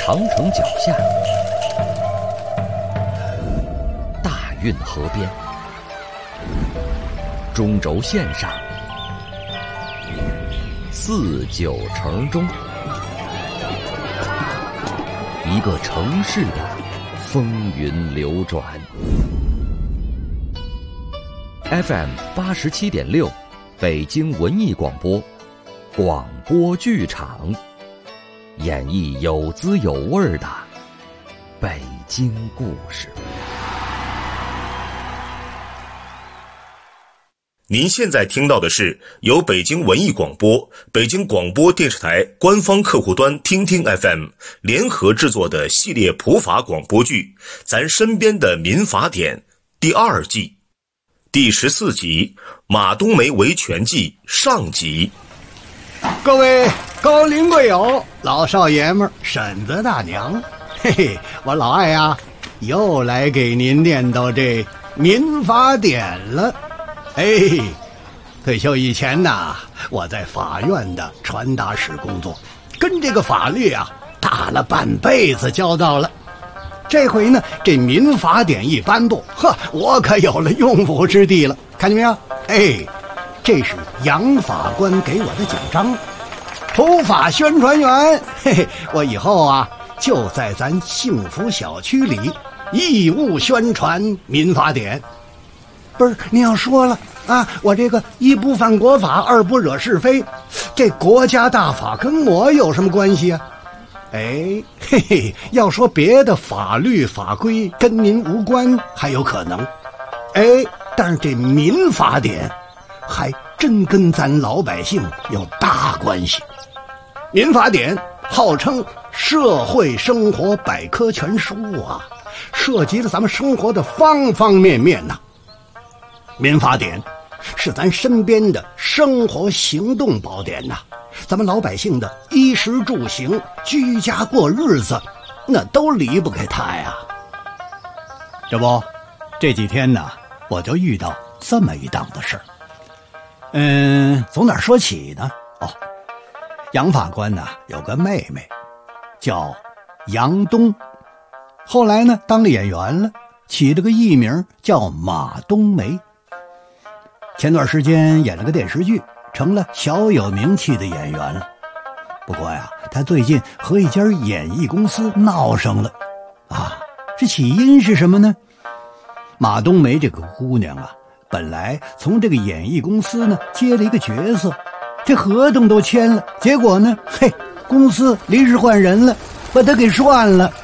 长城脚下，大运河边，中轴线上，四九城中，一个城市的风云流转。FM 87.6，北京文艺广播，广播剧场，演绎有滋有味的北京故事。 您现在听到的是由北京文艺广播、北京广播电视台官方客户端听听 FM 联合制作的系列普法广播剧《咱身边的民法典》第2季第14集《马冬梅维权记》上集。 各位高龄贵友、老少爷们儿、婶子大娘，嘿嘿，我老艾呀，又来给您念叨这民法典了。退休以前呐，我在法院的传达室工作，跟这个法律啊打了半辈子交道了。这回呢，这民法典一颁布，我可有了用武之地了。看见没有？这是杨法官给我的奖章，普法宣传员。我以后啊，就在咱幸福小区里义务宣传民法典。不是，您要说了啊，我这个一不犯国法，二不惹是非，这国家大法跟我有什么关系啊？要说别的法律法规跟您无关还有可能，但是这民法典还真跟咱老百姓有大关系。民法典号称社会生活百科全书啊，涉及了咱们生活的方方面面呐。民法典是咱身边的生活行动宝典呐，咱们老百姓的衣食住行、居家过日子，那都离不开它呀。这不，这几天呢，我就遇到这么一档子事儿。从哪儿说起呢？杨法官呢有个妹妹，叫杨冬，后来呢当了演员了，起了个艺名叫马冬梅。前段时间演了个电视剧，成了小有名气的演员了。不过呀，他最近和一家演艺公司闹上了啊。这起因是什么呢？马冬梅这个姑娘啊，本来从这个演艺公司呢接了一个角色，这合同都签了，结果呢，公司临时换人了，把她给涮了。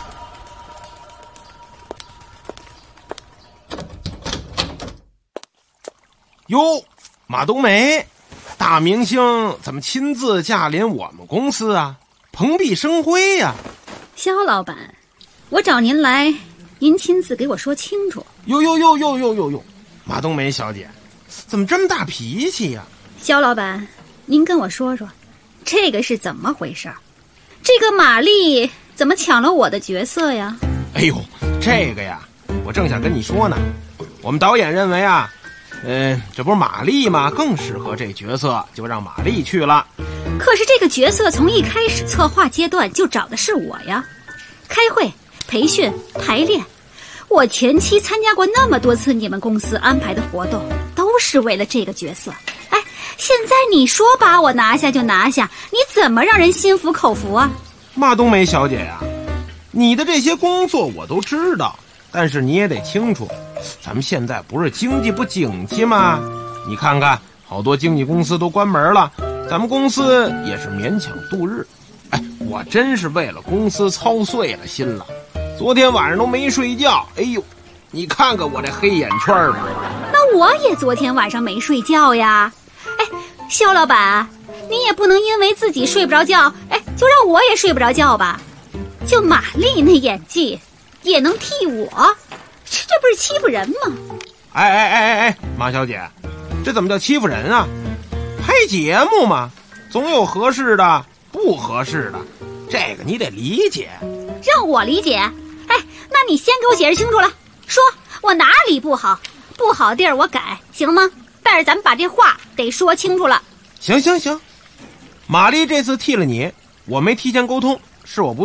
哟，马冬梅，大明星怎么亲自驾临我们公司啊？蓬荜生辉呀！ 肖老板，我找您来，您亲自给我说清楚。 哟，马冬梅小姐，怎么这么大脾气呀？ 肖老板，您跟我说说，这个是怎么回事？这个玛丽怎么抢了我的角色呀？ 这个呀，我正想跟你说呢。我们导演认为啊，这不是玛丽吗？更适合这角色，就让玛丽去了。 可是这个角色从一开始策划阶段就找的是我呀，开会、培训、排练，我前期参加过那么多次你们公司安排的活动，都是为了这个角色。现在你说把我拿下就拿下，你怎么让人心服口服啊？ 马冬梅小姐呀，你的这些工作我都知道，但是你也得清楚，咱们现在不是经济不景气吗？你看看，好多经纪公司都关门了，咱们公司也是勉强度日。我真是为了公司操碎了心了，昨天晚上都没睡觉。你看看我这黑眼圈吧。 那我也昨天晚上没睡觉呀。肖老板，你也不能因为自己睡不着觉，就让我也睡不着觉吧？就玛丽那演技也能替我，这不是欺负人吗？ 马小姐，这怎么叫欺负人啊？拍节目嘛，总有合适的不合适的，这个你得理解。 让我理解？那你先给我解释清楚了，说我哪里不好，不好的地儿我改，行吗？但是咱们把这话得说清楚了。 行，玛丽这次替了你，我没提前沟通，是我不对。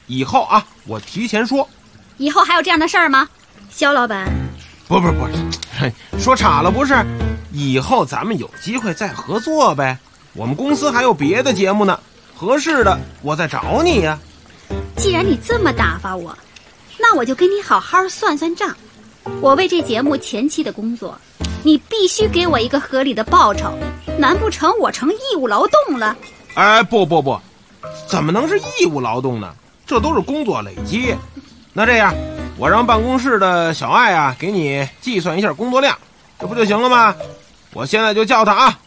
以后啊，我提前说。 以后还有这样的事儿吗？肖老板， 不是，说岔了不是？以后咱们有机会再合作呗。我们公司还有别的节目呢，合适的我再找你呀。 既然你这么打发我，那我就跟你好好算算账。我为这节目前期的工作，你必须给我一个合理的报酬，难不成我成义务劳动了？ 哎，不，怎么能是义务劳动呢？这都是工作累积。那这样，我让办公室的小艾啊给你计算一下工作量，这不就行了吗？我现在就叫他啊。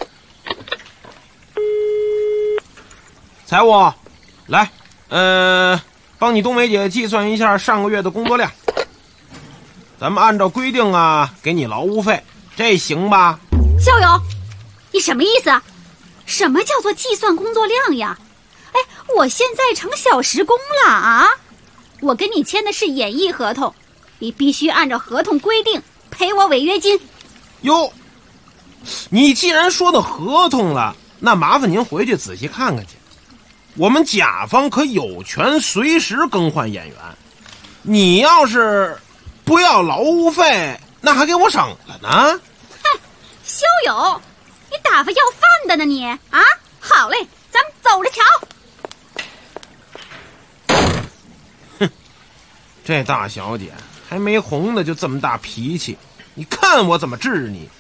财务，来，帮你冬梅姐计算一下上个月的工作量。咱们按照规定啊，给你劳务费，这行吧？ 肖勇，你什么意思？什么叫做计算工作量呀？哎，我现在成小时工了啊！我跟你签的是演艺合同，你必须按照合同规定赔我违约金。 哟，你既然说到合同了，那麻烦您回去仔细看看去。我们甲方可有权随时更换演员，你要是不要劳务费，那还给我省了呢。 哼，肖勇，你打发要饭的呢你啊？好嘞，咱们走着瞧。 这大小姐还没红呢，就这么大脾气，你看我怎么治你。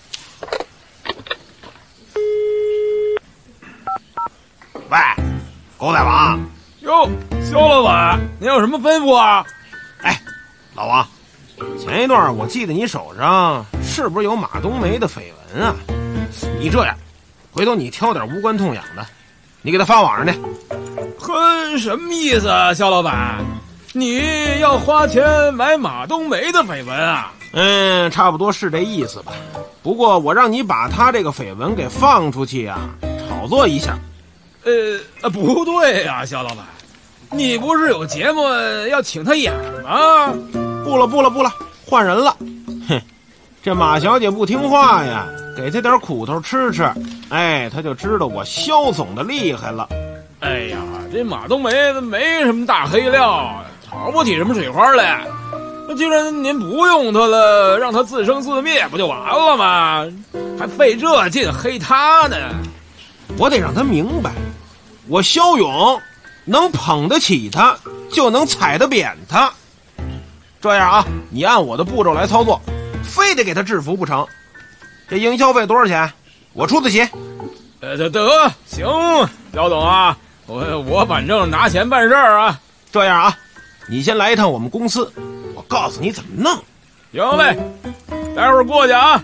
喂，狗仔王。 哟，肖老板，您有什么吩咐啊？ 哎，老王，前一段我记得你手上是不是有马冬梅的绯闻啊？你这样，回头你挑点无关痛痒的，你给他发网上去。 哼，什么意思啊，肖老板？你要花钱买马冬梅的绯闻啊？ 差不多是这意思吧。不过我让你把他这个绯闻给放出去啊，炒作一下。 不对呀，肖老板，你不是有节目要请他演吗？ 不了，换人了。哼，这马小姐不听话呀，给她点苦头吃吃，哎，她就知道我肖总的厉害了。 哎呀，这马冬梅没什么大黑料，炒不起什么水花来。那既然您不用他了，让他自生自灭不就完了吗？还费这劲黑他呢？ 我得让他明白，我肖勇能捧得起他，就能踩得扁他。这样啊，你按我的步骤来操作，非得给他制服不成。这营销费多少钱？我出得起。 得行，肖总啊，我反正拿钱办事儿啊。 这样啊，你先来一趟我们公司，我告诉你怎么弄。 行嘞，待会儿过去啊。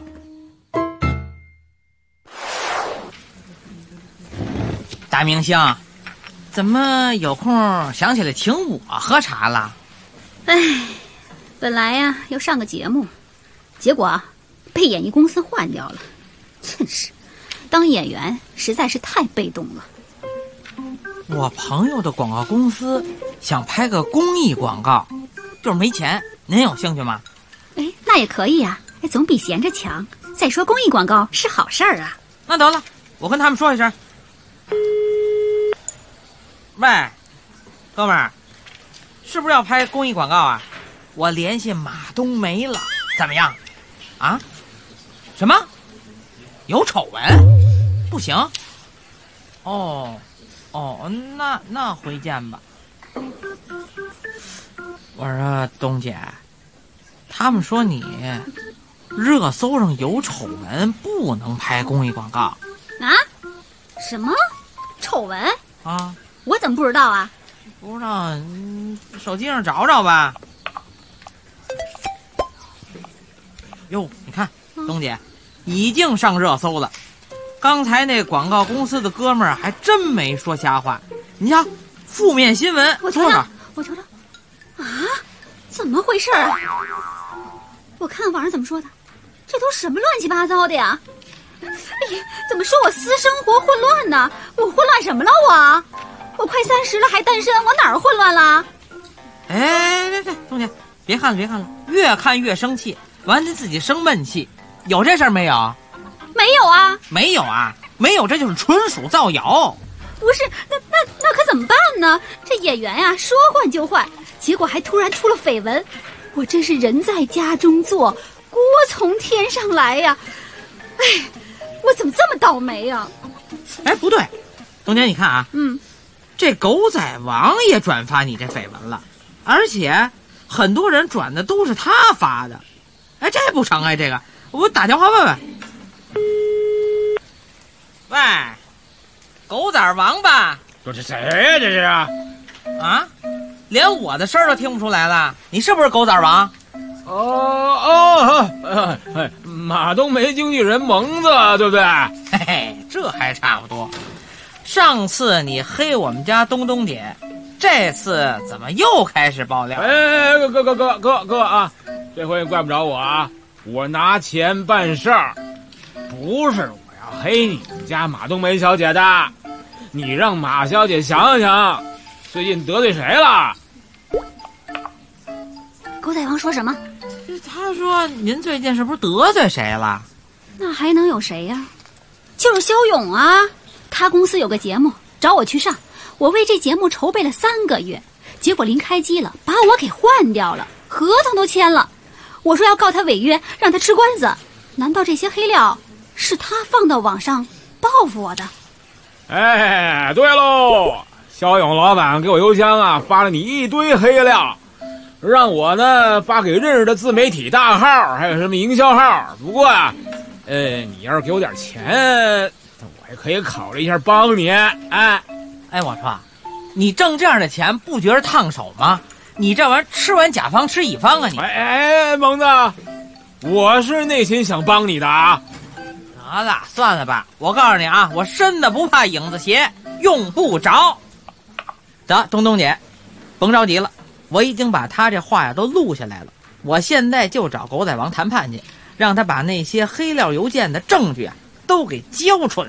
大明星，怎么有空想起来请我喝茶了？ 哎，本来呀要上个节目，结果啊被演艺公司换掉了。真是，当演员实在是太被动了。 我朋友的广告公司想拍个公益广告，就是没钱，您有兴趣吗？ 哎，那也可以啊，总比闲着强。再说公益广告是好事儿啊。 那得了，我跟他们说一声。喂，哥们儿，是不是要拍公益广告啊？我联系马冬梅了，怎么样？啊？什么？有丑闻？不行。哦，那回见吧。我说冬姐，他们说你热搜上有丑闻，不能拍公益广告。 啊？什么丑闻啊？ 我怎么不知道啊？ 不知道，手机上找找吧。哟，你看，冬姐已经上热搜了。刚才那广告公司的哥们儿还真没说瞎话。你瞧，负面新闻， 我瞧瞧，啊，怎么回事啊？我看网上怎么说的，这都什么乱七八糟的呀？哎呀，怎么说我私生活混乱呢？我混乱什么了我快30了还单身，我哪儿混乱了？ 哎，冬姐，别看了，越看越生气，完你自己生闷气。有这事儿没有？ 没有啊。 没有啊？没有，这就是纯属造谣。 不是，那可怎么办呢？这演员呀，说换就换，结果还突然出了绯闻，我真是人在家中坐，锅从天上来呀！哎，我怎么这么倒霉呀？ 哎，不对，东姐，你看啊，这狗仔王也转发你这绯闻了，而且很多人转的都是他发的。哎，这不成哎，这个我打电话问问。喂，狗仔王吧？ 这是谁呀？这是啊？ 啊，连我的声儿都听不出来了，你是不是狗仔王？ 马冬梅经纪人蒙子，对不对？ 嘿嘿，这还差不多。上次你黑我们家东姐，这次怎么又开始爆料？ 哎，哥啊，这回怪不着我啊，我拿钱办事儿，不是我要黑你们家马冬梅小姐的。你让马小姐想想，最近得罪谁了？ 狗仔王说什么？ 他说您最近是不是得罪谁了？ 那还能有谁呀？就是肖勇啊，他公司有个节目找我去上，我为这节目筹备了3个月，结果临开机了把我给换掉了，合同都签了。我说要告他违约，让他吃官司。难道这些黑料是他放到网上报复我的？ 哎，对喽，肖勇老板给我邮箱啊发了你一堆黑料，让我呢发给认识的自媒体大号，还有什么营销号。不过啊，你要是给我点钱，我也可以考虑一下帮你。哎， 我说，你挣这样的钱不觉得烫手吗？你这玩意儿吃完甲方吃乙方啊你！ 哎，蒙子，我是内心想帮你的啊。 得了，算了吧，我告诉你啊，我身子不怕影子斜，用不着。得，东姐，甭着急了，我已经把他这话呀都录下来了，我现在就找狗仔王谈判去，让他把那些黑料邮件的证据啊都给交出来。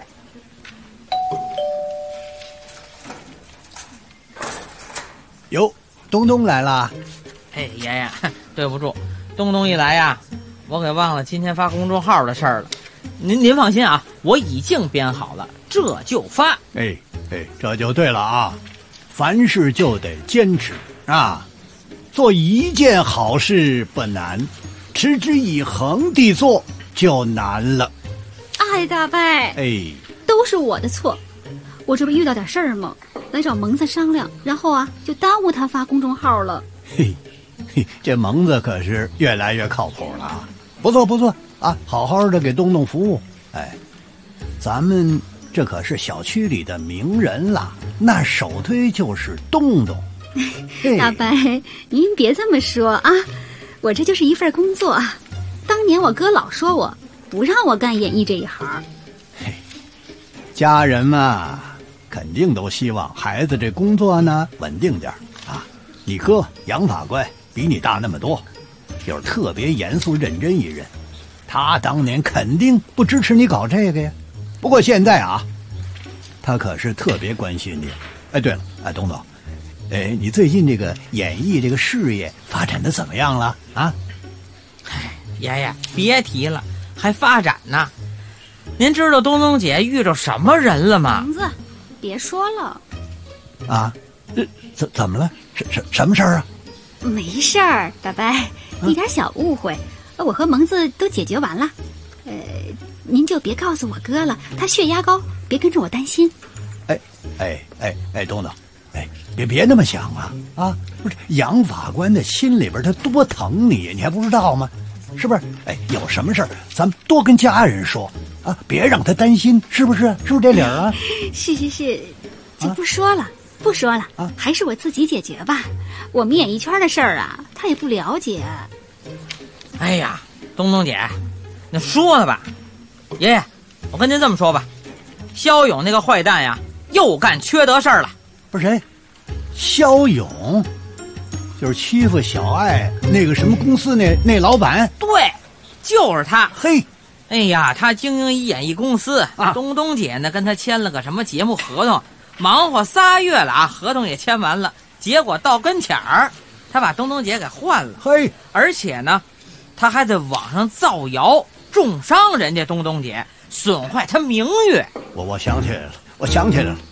哟，东来了。 哎，爷爷，对不住，东一来呀，我给忘了今天发公众号的事儿了。您放心啊，我已经编好了，这就发。 哎，这就对了啊，凡事就得坚持啊，做一件好事不难，持之以恒地做就难了。 哎，大伯，都是我的错，我这不遇到点事儿吗？来找蒙子商量，然后啊就耽误他发公众号了。 这蒙子可是越来越靠谱了啊，不错啊，好好的给东服务。哎，咱们这可是小区里的名人了，那首推就是东。 大伯，您别这么说啊，我这就是一份工作。当年我哥老说我不让我干演艺这一行。 家人嘛，肯定都希望孩子这工作呢稳定点啊。你哥杨法官比你大那么多，又是特别严肃认真一人，他当年肯定不支持你搞这个呀。不过现在啊，他可是特别关心你。哎，对了，东你最近这个演艺这个事业发展的怎么样了啊？ 爷爷别提了，还发展呢。您知道东姐遇着什么人了吗？ 蒙子，别说了。 啊，怎么了？什么事儿啊？ 没事儿，大伯，一点小误会，我和蒙子都解决完了。您就别告诉我哥了，他血压高，别跟着我担心。东，别那么想啊！不是杨法官的心里边他多疼你，你还不知道吗？是不是？有什么事儿咱们多跟家人说啊，别让他担心，是不是？是不是这理儿啊？是，就不说了啊，还是我自己解决吧。我们演艺圈的事儿啊，他也不了解。 哎呀，东姐，那说了吧，爷爷，我跟您这么说吧，肖勇那个坏蛋呀，又干缺德事儿了。 不是谁？肖勇，就是欺负小爱那个什么公司那老板？ 对，就是他。 嘿， 哎呀，他经营一演艺公司啊，东姐呢跟他签了个什么节目合同，忙活3月了啊，合同也签完了，结果到跟前儿，他把东姐给换了。 嘿， 而且呢，他还在网上造谣，重伤人家东姐，损坏他名誉。 我想起来了，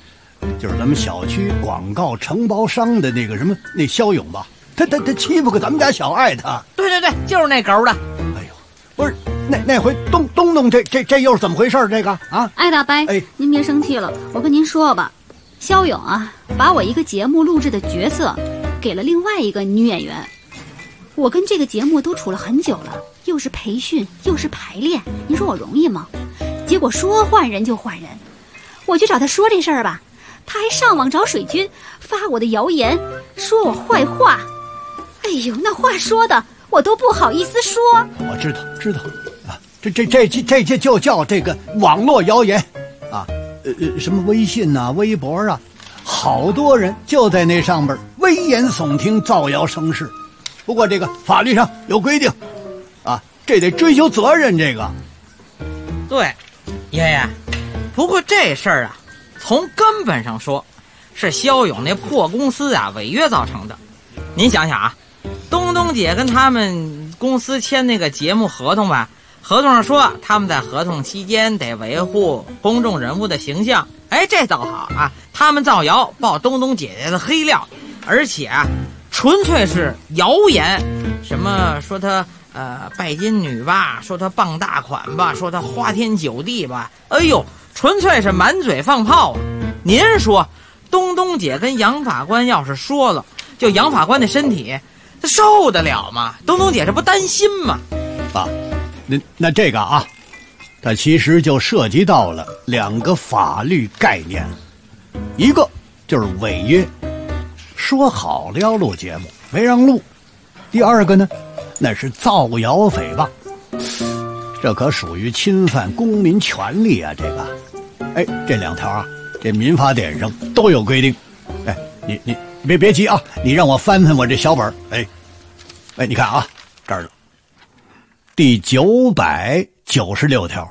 就是咱们小区广告承包商的那个什么那肖勇吧？他欺负个咱们家小爱他。 对，就是那狗的。 哎呦，不是那回东这又是怎么回事？这个啊， 艾大伯，您别生气了，我跟您说吧，肖勇啊，把我一个节目录制的角色给了另外一个女演员。我跟这个节目都处了很久了，又是培训又是排练，您说我容易吗？结果说换人就换人，我去找他说这事儿吧，他还上网找水军发我的谣言，说我坏话。哎呦，那话说的我都不好意思说。 我知道啊，这就叫这个网络谣言啊，什么微信啊、微博啊，好多人就在那上边危言耸听、造谣生事。不过这个法律上有规定啊，这得追究责任。这个对，爷爷，不过这事儿啊，从根本上说，是肖勇那破公司啊违约造成的。您想想啊，东姐跟他们公司签那个节目合同吧，合同上说他们在合同期间得维护公众人物的形象。哎，这倒好啊，他们造谣爆东姐姐的黑料，而且啊，纯粹是谣言，什么说他拜金女吧，说他傍大款吧，说他花天酒地吧，哎呦，纯粹是满嘴放炮啊！您说东姐跟杨法官要是说了，就杨法官的身体他受得了吗？东姐这不担心吗？ 啊，那这个啊，它其实就涉及到了两个法律概念，一个就是违约，说好了要录节目没让录；第二个呢，那是造谣诽谤，这可属于侵犯公民权利啊！这个，哎，这两条啊，这民法典上都有规定。哎，你别急啊，你让我翻翻我这小本。哎，你看啊，这儿了，第996条，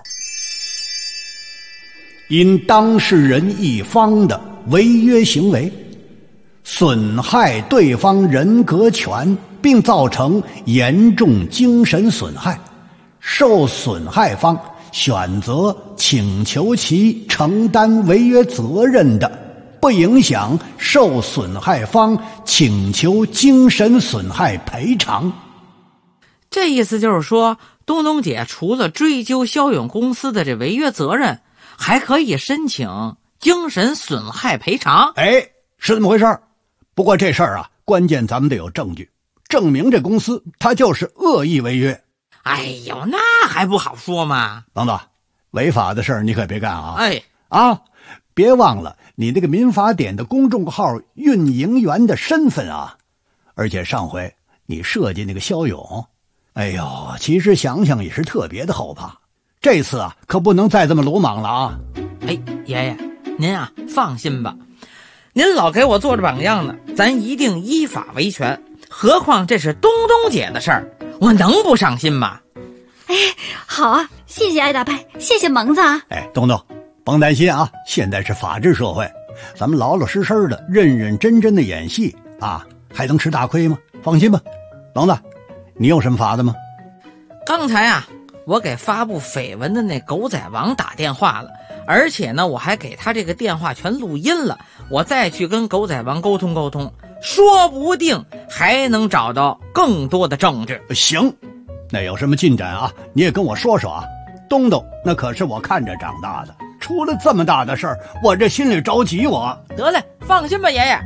因当事人一方的违约行为损害对方人格权，并造成严重精神损害，受损害方选择请求其承担违约责任的，不影响受损害方请求精神损害赔偿。 这意思就是说，东姐除了追究肖勇公司的这违约责任，还可以申请精神损害赔偿。 哎，是这么回事儿。不过这事儿啊，关键咱们得有证据，证明这公司它就是恶意违约。 哎呦，那还不好说吗？ 等等，违法的事儿你可别干啊！ 哎， 啊，别忘了你那个民法典的公众号运营员的身份啊！而且上回你设计那个肖勇，哎呦，其实想想也是特别的后怕。这次啊，可不能再这么鲁莽了啊！ 哎，爷爷，您啊放心吧，您老给我做着榜样呢，咱一定依法维权。何况这是东姐的事儿，我能不上心吗？ 哎，好啊，谢谢艾大伯，谢谢蒙子啊！ 哎，东甭担心啊，现在是法治社会，咱们老老实实的、认认真真的演戏啊，还能吃大亏吗？放心吧，蒙子，你有什么法子吗？ 刚才啊，我给发布绯闻的那狗仔王打电话了，而且呢，我还给他这个电话全录音了，我再去跟狗仔王沟通沟通，说不定还能找到更多的证据。 行，那有什么进展啊，你也跟我说说啊。东那可是我看着长大的，出了这么大的事儿，我这心里着急。我得嘞，放心吧，爷爷。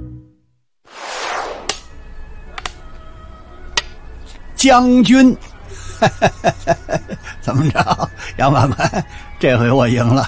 将军怎么着，杨法官，这回我赢了。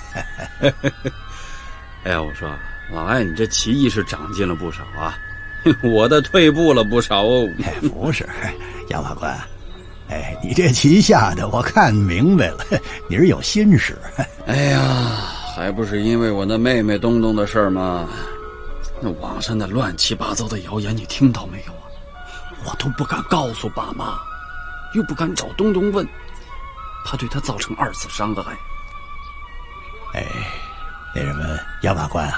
哎呀，我说老艾，你这棋艺是长进了不少啊，我的退步了不少哦。 不是，杨法官，哎，你这棋下的我看明白了，你是有心事。 哎呀，还不是因为我那妹妹东的事儿吗？那网上那乱七八糟的谣言你听到没有啊？我都不敢告诉爸妈，又不敢找东问，怕对他造成二次伤害。 哎，那什么，杨法官啊，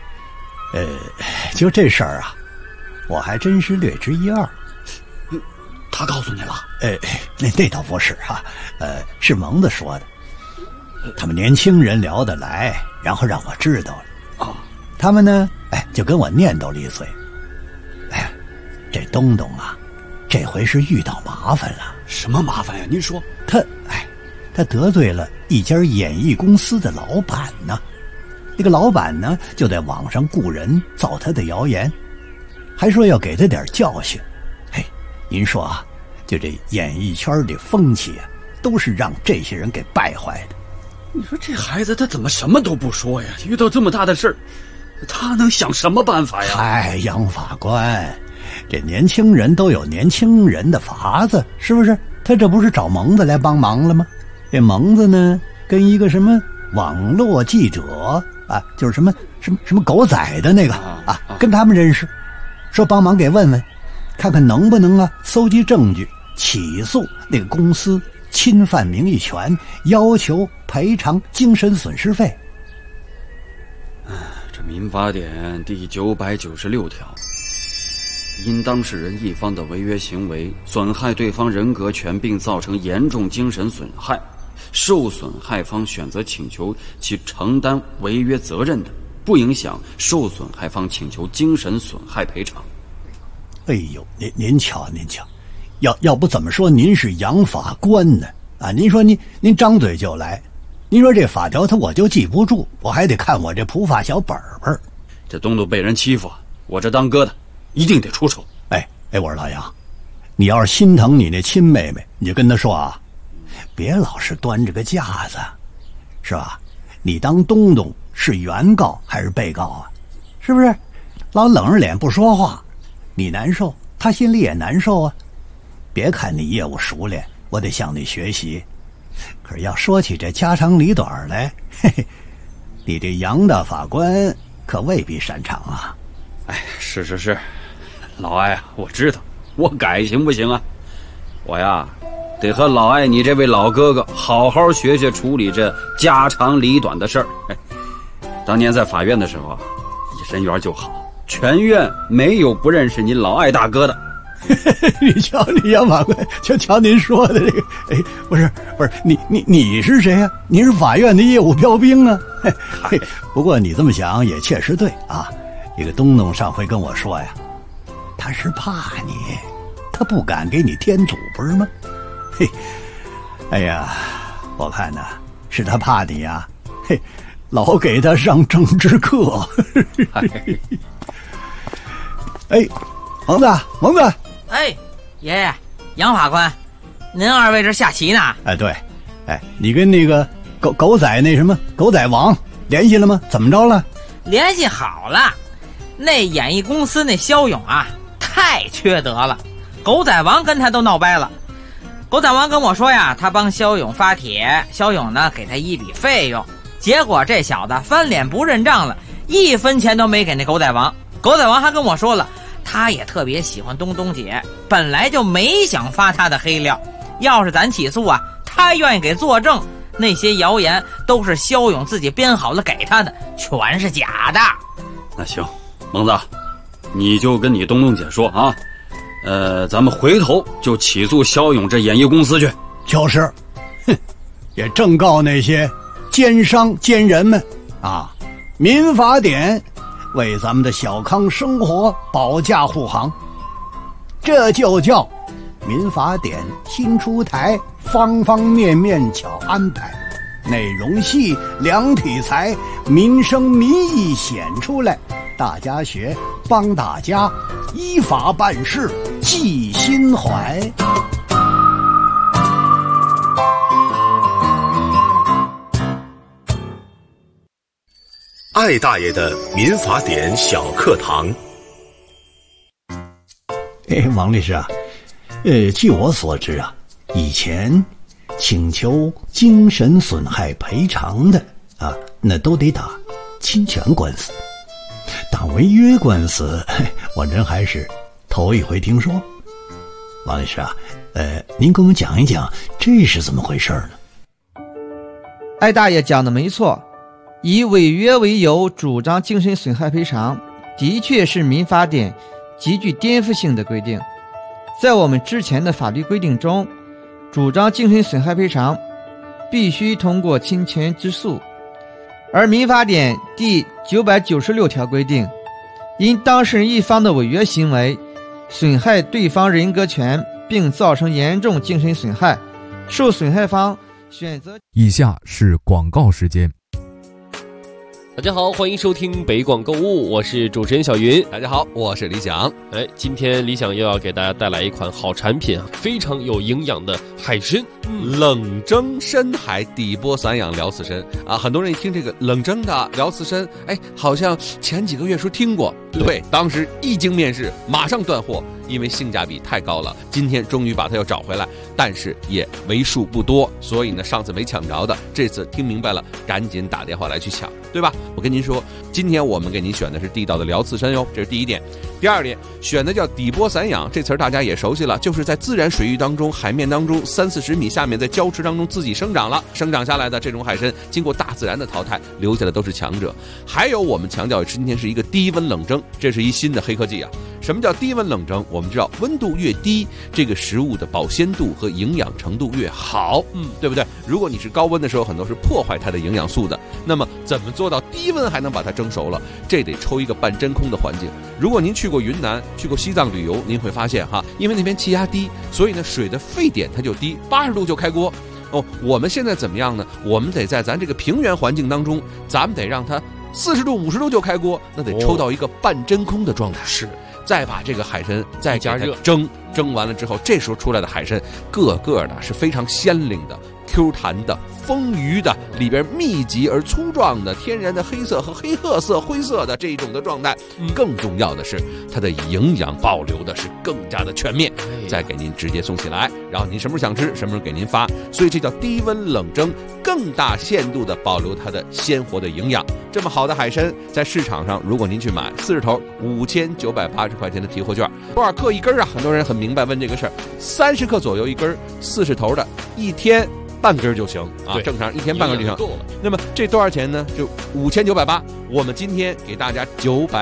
就这事儿啊，我还真是略知一二。 他告诉你了？ 那倒不是啊，是蒙子说的。他们年轻人聊得来，然后让我知道了。 他们呢，就跟我念叨了一嘴。这东东啊，这回是遇到麻烦了。 什么麻烦呀？您说。 他得罪了一家演艺公司的老板呢。那个老板呢，就在网上雇人造他的谣言，还说要给他点教训。您说啊，就这演艺圈的风气啊，都是让这些人给败坏的。 你说这孩子他怎么什么都不说呀？遇到这么大的事儿，他能想什么办法呀？ 杨法官，这年轻人都有年轻人的法子，是不是？他这不是找蒙子来帮忙了吗？这蒙子呢，跟一个什么网络记者啊，就是什么狗仔的那个跟他们认识，说帮忙给问问，看看能不能搜集证据，起诉那个公司侵犯名誉权，要求赔偿精神损失费。 这民法典第996条，因当事人一方的违约行为损害对方人格权并造成严重精神损害，受损害方选择请求其承担违约责任的，不影响受损害方请求精神损害赔偿。 您瞧，要不怎么说您是杨法官呢？您说您张嘴就来，您说这法条我就记不住，我还得看我这普法小本本。 这东东被人欺负，我这当哥的一定得出手。 我说老杨，你要是心疼你那亲妹妹，你就跟她说别老是端着个架子，是吧？你当东东是原告还是被告是不是？老冷着脸不说话，你难受，他心里也难受别看你业务熟练，我得向你学习。可是要说起这家长里短来，你这杨大法官可未必擅长是，老艾我知道，我改行不行我呀得和老艾你这位老哥哥好好学学处理这家长里短的事儿。当年在法院的时候你人缘就好，全院没有不认识您老艾大哥的。 你瞧你杨法官，瞧您说的这个，不是你是谁呀？你是法院的业务标兵不过你这么想也确实对这个东东上回跟我说他是怕你，他不敢给你添堵不是吗？我看是他怕你老给他上政治课。蒙子， 爷爷，杨法官，您二位这下棋呢？ 对，你跟那个狗仔那什么狗仔王联系了吗？怎么着了？ 联系好了，那演艺公司那肖勇太缺德了，狗仔王跟他都闹掰了。狗仔王跟我说他帮肖勇发帖，肖勇呢给他一笔费用，结果这小子翻脸不认账了，1分钱都没给那狗仔王。狗仔王还跟我说了，他也特别喜欢东东姐，本来就没想发他的黑料，要是咱起诉他愿意给作证，那些谣言都是肖勇自己编好了给他的，全是假的。 那行，蒙子，你就跟你东东姐说咱们回头就起诉肖勇这演艺公司去。 就是，也正告那些奸商奸人们民法典为咱们的小康生活保驾护航，这就叫民法典新出台，方方面面巧安排，内容细，量体裁，民生民意显出来，大家学，帮大家依法办事，记心怀。 艾大爷的民法典小课堂。 王律师据我所知以前请求精神损害赔偿的那都得打侵权官司，打违约官司我真还是头一回听说。王律师您给我们讲一讲这是怎么回事呢？ 艾大爷讲的没错，以违约为由主张精神损害赔偿的确是民法典极具颠覆性的规定。在我们之前的法律规定中，主张精神损害赔偿必须通过侵权之诉， 而民法典第996条规定，因当事人一方的违约行为损害对方人格权并造成严重精神损害，受损害方选择。 以下是广告时间。 大家好，欢迎收听北广购物，我是主持人小云。 大家好，我是李想。 今天李想又要给大家带来一款好产品，非常有营养的海参， 冷蒸深海底波散养辽刺参啊！很多人一听这个冷蒸的辽刺参，好像前几个月时候听过，对，当时一经面世，马上断货，因为性价比太高了。今天终于把它又找回来，但是也为数不多，所以呢，上次没抢着的，这次听明白了，赶紧打电话来去抢，对吧？我跟您说，今天我们给您选的是地道的辽刺参哟，这是第一点。第二点，选的叫底波散养，这词儿大家也熟悉了，就是在自然水域当中、海面当中30-40米下面，在礁池当中自己生长下来的这种海参，经过大自然的淘汰，留下的都是强者。还有我们强调今天是一个低温冷蒸，这是一新的黑科技啊。什么叫低温冷蒸？我们知道温度越低，这个食物的保鲜度和营养程度越好，对不对？如果你是高温的时候，很多是破坏它的营养素的。那么怎么做到低温还能把它蒸熟了？这得抽一个半真空的环境。如果您去过云南、去过西藏旅游，您会发现因为那边气压低，所以呢水的沸点它就低，80度就开锅。我们现在怎么样呢？我们得在咱这个平原环境当中，咱们得让它40度、50度就开锅，那得抽到一个半真空的状态。是。再把这个海参再加热蒸完了之后，这时候出来的海参个个的是非常鲜灵的、Q 弹的、丰腴的，里边密集而粗壮的天然的黑色和黑褐色、灰色的这一种的状态。更重要的是，它的营养保留的是更加的全面，再给您直接送起来，然后您什么时候想吃，什么时候给您发。所以这叫低温冷蒸，更大限度的保留它的鲜活的营养。这么好的海参，在市场上，如果您去买40头5980块钱的提货券，多少克一根啊？很多人很明白问这个事儿，30克左右一根，40头的，一天半根就行啊，正常一天半根就行。那么这多少钱呢？就5980，我们今天给大家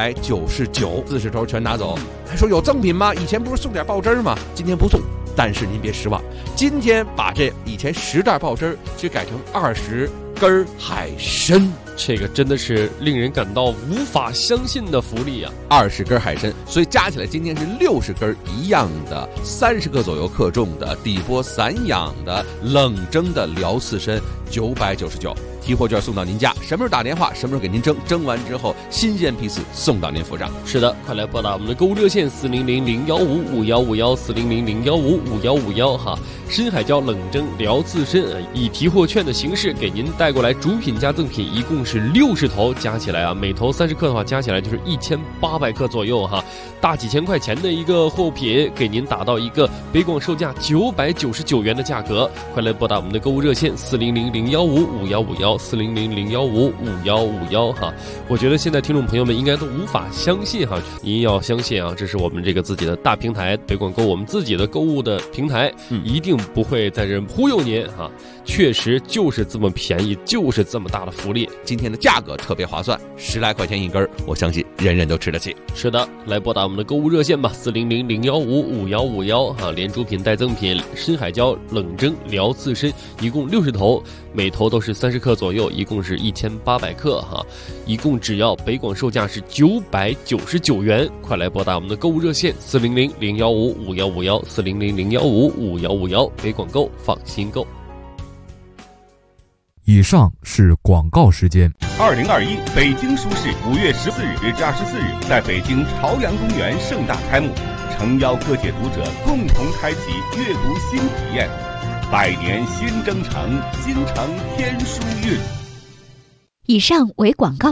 999，40头全拿走。还说有赠品吗？以前不是送点爆汁吗？今天不送。但是您别失望，今天把这以前10袋爆汁去改成20根海参， 这个真的是令人感到无法相信的福利啊 ！20根海参，所以加起来今天是60根一样的，30克左右克重的底波散养的冷蒸的辽刺参，999。提货券送到您家，什么时候打电话，什么时候给您蒸完之后新鲜批次送到您府上。 是的，快来拨打我们的购物热线400-015-5151 400-015-5151哈。深海椒冷蒸辽刺参以提货券的形式给您带过来，主品加赠品一共是60头，加起来每头30克的话，加起来就是1800克左右哈，大几千块钱的一个货品，给您打到一个北广售价999元的价格。快来拨打我们的购物热线400-015-5151 400-015-5151哈。我觉得现在听众朋友们应该都无法相信哈，您要相信啊，这是我们这个自己的大平台北广购，我们自己的购物的平台，一定不会在这忽悠您哈。确实就是这么便宜，就是这么大的福利。 今天的价格特别划算，10来块钱一根，我相信人人都吃得起。 是的，来拨打我们的购物热线吧，400-015-5151哈，连主品带赠品，深海椒冷蒸辽刺参一共60头，每头都是30克左右，一共是1800克哈，一共只要北广售价是999元。快来拨打我们的购物热线400-015-5151 400-015-5151，北广购，放心购。 以上是广告时间。 2021北京书市5月14日至24日在北京朝阳公园盛大开幕，诚邀各界读者共同开启阅读新体验。百年新征程，京城天书韵。 以上为广告。